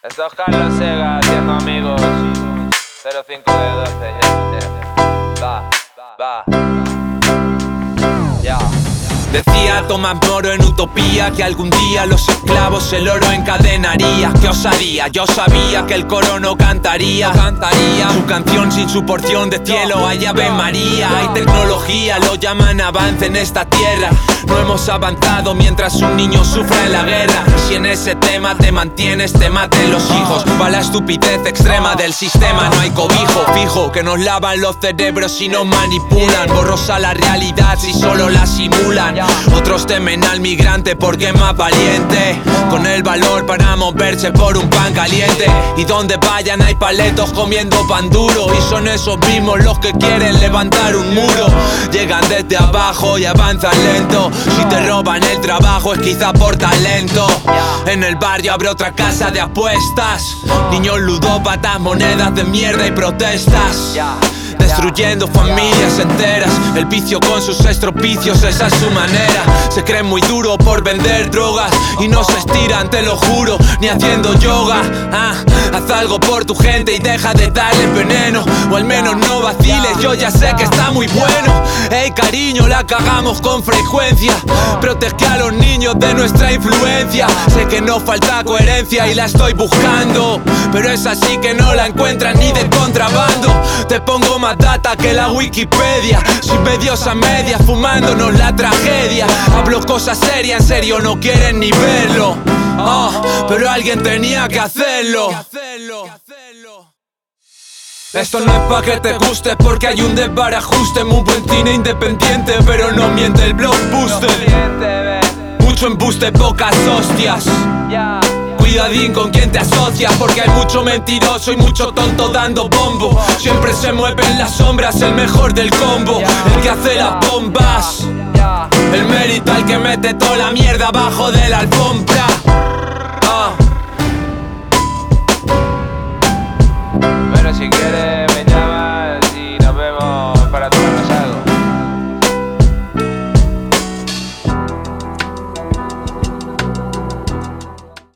Esto es Carlos Sega haciendo amigos. 05 de 12, ya. Va. Ya. Decía Tomás Moro en Utopía que algún día los esclavos el oro encadenaría. ¡Qué osadía! Yo sabía que el coro no cantaría su canción sin su porción de cielo. Hay Ave María, hay tecnología, lo llaman avance en esta tierra. No hemos avanzado mientras un niño sufre en la guerra. Si en ese tema te mantienes, te maten los hijos. Va la estupidez extrema del sistema, no hay cobijo fijo que nos lavan los cerebros y nos manipulan. Borrosa la realidad si solo la simulan. Otros temen al migrante porque es más valiente, con el valor para moverse por un pan caliente. Y donde vayan hay paletos comiendo pan duro, y son esos mismos los que quieren levantar un muro. Llegan desde abajo y avanzan lento. Si te roban el trabajo es quizá por talento. En el barrio abre otra casa de apuestas, niños ludópatas, monedas de mierda y protestas, destruyendo familias enteras. El vicio con sus estropicios, esa es su manera. Se creen muy duro por vender drogas y no se estiran, te lo juro, ni haciendo yoga. Haz algo por tu gente y deja de darle veneno, o al menos no vaciles, yo ya sé que está muy bueno. Ey cariño, la cagamos con frecuencia. Protege a los niños de nuestra influencia. Sé que nos falta coherencia y la estoy buscando, pero es así que no la encuentras ni de contrabando. Te pongo más data que la Wikipedia, sin medios a medias, fumándonos la tragedia. Hablo cosas serias, en serio no quieren ni verlo. Pero alguien tenía que hacerlo. Esto no es pa' que te guste, porque hay un desbarajuste. Muy buen cine independiente, pero no miente el blockbuster. Mucho embuste, pocas hostias. Cuidadín con quien te asocias, porque hay mucho mentiroso y mucho tonto dando bombo. Siempre se mueve en las sombras el mejor del combo, el que hace las bombas. El mérito al que mete toda la mierda abajo de la alfombra.